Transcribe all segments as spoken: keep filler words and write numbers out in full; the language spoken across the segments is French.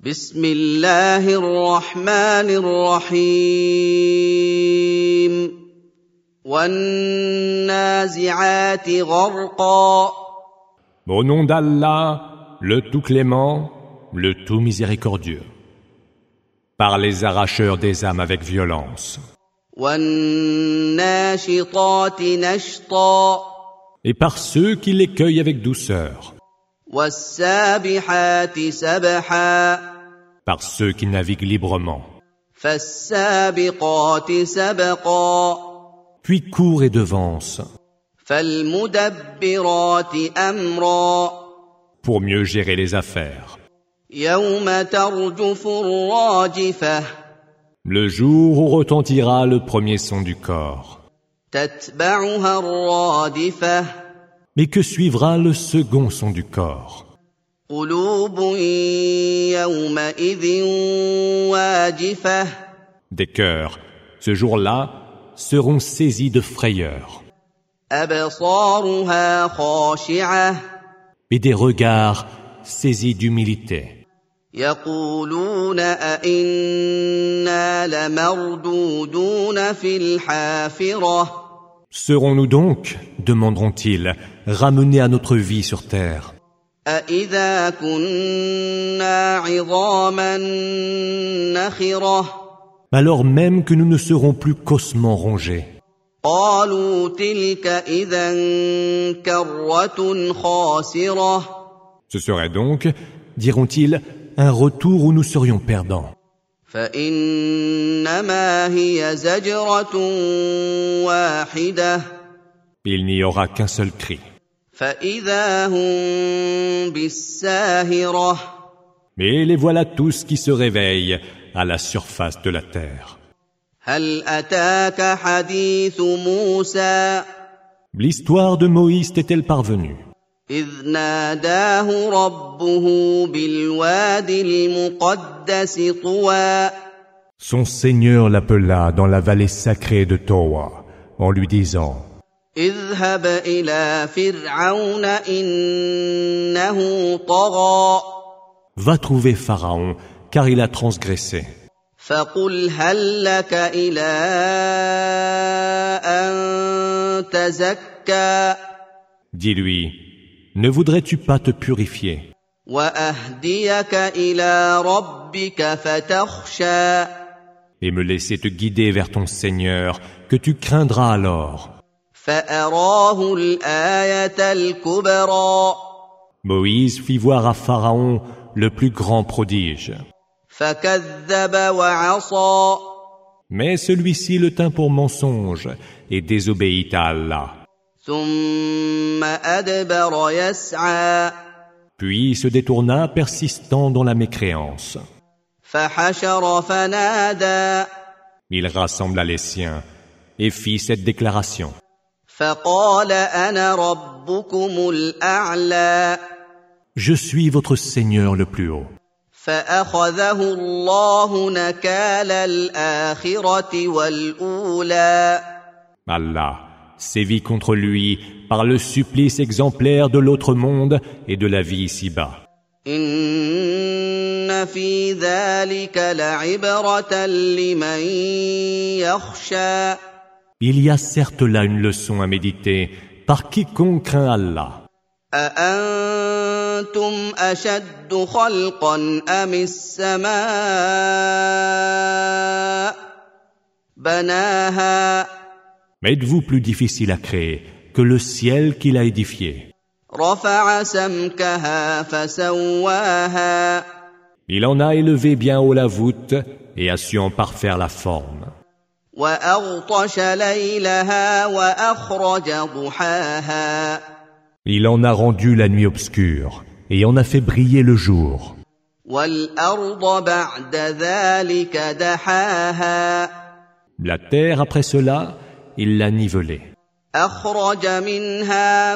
بسم الله الرحمن الرحيم والنازعات غرقا. Au nom d'Allah, le tout clément, le tout miséricordieux. Par les arracheurs des âmes avec violence. والناشطات نشطا. Et par ceux qui les cueillent avec douceur. والسابحات سبحا. Par ceux qui naviguent librement. فالسابقات سبقا. Puis courent et devancent. فالمدبرات أمرا. Pour mieux gérer les affaires. يوم ترجف الراجفة. Le jour où retentira le premier son du corps. تتبعها الرادفة. Mais que suivra le second son du corps? قلوب يومئذ واجفة. Des cœurs, ce jour-là, seront saisis de frayeur. أبصارها خاشعة. Et des regards saisis d'humilité. يقولون أئنا لمردودون في الحافرة. Serons-nous donc, demanderont-ils, ramenés à notre vie sur terre? أإذا كنا عظاما نخرة. Alors même que nous ne serons plus qu'ossements rongés. قالوا تلك إذا كرة خاسرة. Ce serait donc, diront-ils, un retour où nous serions perdants. فإنما هي زجرة واحدة. Il n'y aura qu'un seul cri. فإذا هم بالساهرة. Mais les voilà tous qui se réveillent à la surface de la terre. هل أتاك حديث موسى. L'histoire de Moïse t'est-elle parvenue? إذ ناداه ربه بالوادي المقدس طوى. Son Seigneur l'appela dans la vallée sacrée de Towa, en lui disant: اذهب إلى فرعون إنه طغى. Va trouver Pharaon, car il a transgressé. فقل هل لك إلى أن تزكى. Dis-lui: Ne voudrais-tu pas te purifier? وأهديك إلى ربك فتخشى. Et me laisser te guider vers ton Seigneur, que tu craindras alors. فأراه الآية الكبرى. Moïse fit voir à Pharaon le plus grand prodige. فكذب وعصى. Mais celui-ci le tint pour mensonge et désobéit à Allah. ثم أدبر يسعى. Puis se détourna, persistant dans la mécréance. فحشر فنادى. Il rassembla les siens et fit cette déclaration. فقال أنا ربكم الأعلى. Je suis votre Seigneur le plus haut. فأخذه الله نكال الآخرة والأولى. Allah sévit contre lui par le supplice exemplaire de l'autre monde et de la vie ici-bas. إن في ذلك لعبرة لمن يخشى. Il y a certes là une leçon à méditer par quiconque craint Allah. أأنتم أشد خلقا أم السماء بناها. Mais êtes-vous plus difficile à créer que le ciel qu'il a édifié? رفع سمكها فسواها. Il en a élevé bien haut la voûte et a su en parfaire la forme. وأغطش ليلها وأخرج ضحاها. Il en a rendu la nuit obscure et en a fait briller le jour. والأرض بعد ذلك دحاها. La terre après cela, il l'a nivelée. أخرج منها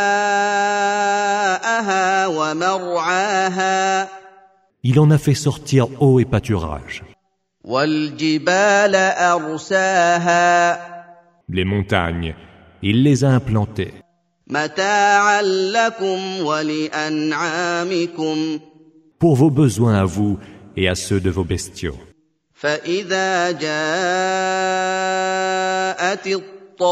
ماءها ومرعاها. Il en a fait sortir eau et pâturage. والجبال أرساها. Les montagnes, il les a implantées. متاعا لكم ولأنعامكم. Pour vos besoins à vous et à ceux de vos bestiaux. فإذا جاءت الطامة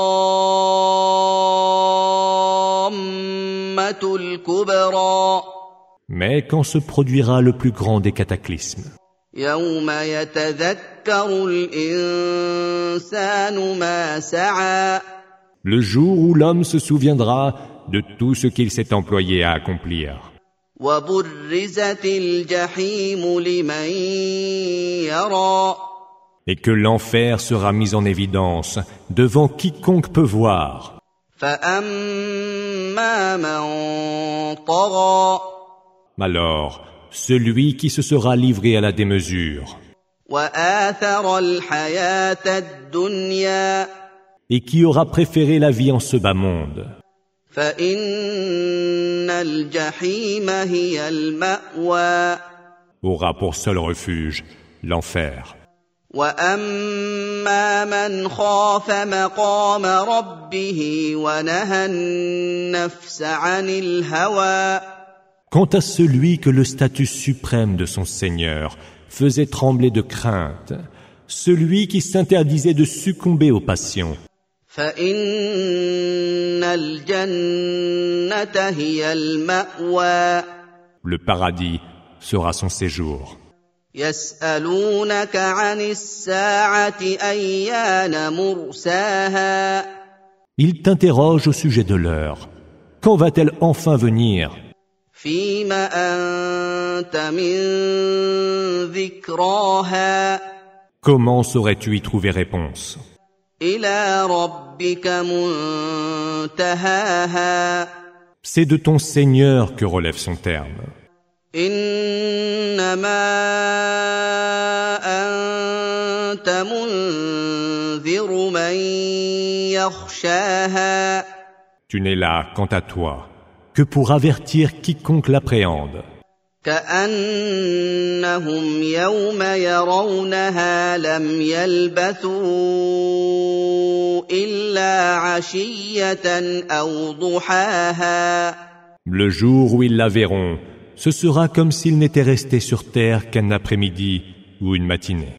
الكبرى Mais quand se produira le plus grand des cataclysmes, يوم يتذكر الإنسان ما سعى le jour où l'homme se souviendra de tout ce qu'il s'est employé à accomplir, وبرزت الجحيم لمن يرى et que l'enfer sera mis en évidence devant quiconque peut voir. فأما من طغى Alors, celui qui se sera livré à la démesure وآثر الحياة الدنيا et qui aura préféré la vie en ce bas monde, فإن الجحيم هي المأوى aura pour seul refuge l'enfer. وأما من خاف مقام ربه ونهى النفس عن الهوى Quant à celui que le statut suprême de son Seigneur faisait trembler de crainte, celui qui s'interdisait de succomber aux passions, فإن الجنة هي المأوى le paradis sera son séjour. يسألونك عن الساعة أيان مرساها Il t'interroge au sujet de l'heure. Quand va-t-elle enfin venir? فيم أنت من ذكراها Comment saurais-tu y trouver réponse? إلى ربك منتهاها C'est de ton Seigneur que relève son terme. إنما أنت منذر من يخشاها Tu n'es là, quant à toi, que pour avertir quiconque l'appréhende, كأنهم يوم يرونها لم يلبثوا إلا عشية أو ضحاها le jour où ils la verront, ce sera comme s'il n'était resté sur terre qu'un après-midi ou une matinée.